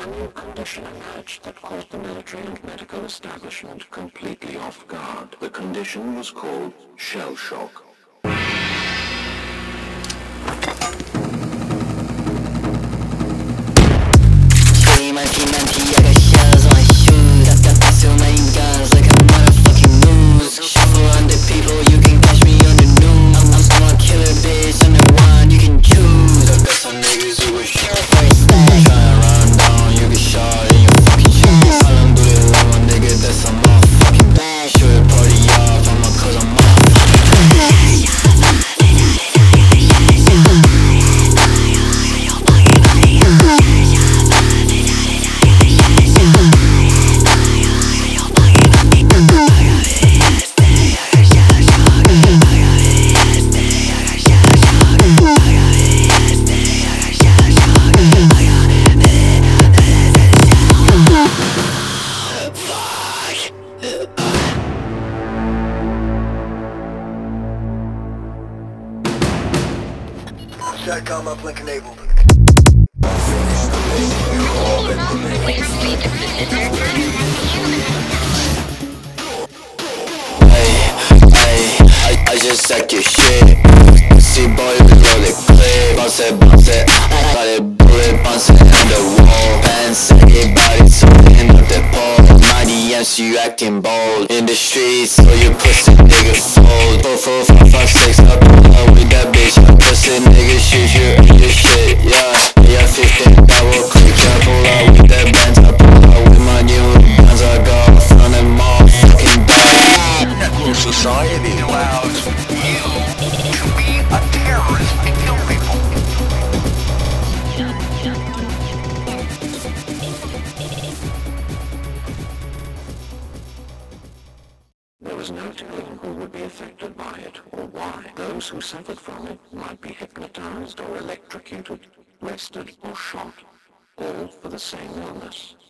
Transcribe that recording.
A new condition emerged that caught the military and medical establishment completely off guard. The condition was called shell shock. I got shells on my shoes. Got so many guns like a motherfucking news. Shuffle under people, you can catch me on the news. I'm a killer bitch, I'm the one you can choose. Got some niggas who will shoot for a stack. Tryna run down, you get shot in your fucking chest. Alhamdulillah, nigga, that's a motherfucking bad. Shoot the party off, cause I'm motherfucking bad. SATCOM uplink enabled. I just sack your shit. See boy, we roll it clip. Bounce it, got it bullet, bounce it in the wall. Man, sack it, body something up the pole. 90 M's, you acting bold. In the streets, so you pussy nigga fold. 4, 4, 5, 5, 6, up with that bitch. Pussy nigga shoot you in your shit, yeah. Yeah, 15, double click, I pull out with that Benz. I pull out with my new guns. I go front them all fucking bad. Network society allows you to be a terrorist and kill people. There was no telling who would be affected by it or why. Those who suffered from it might be hypnotized or electrocuted, arrested or shot, all for the same illness.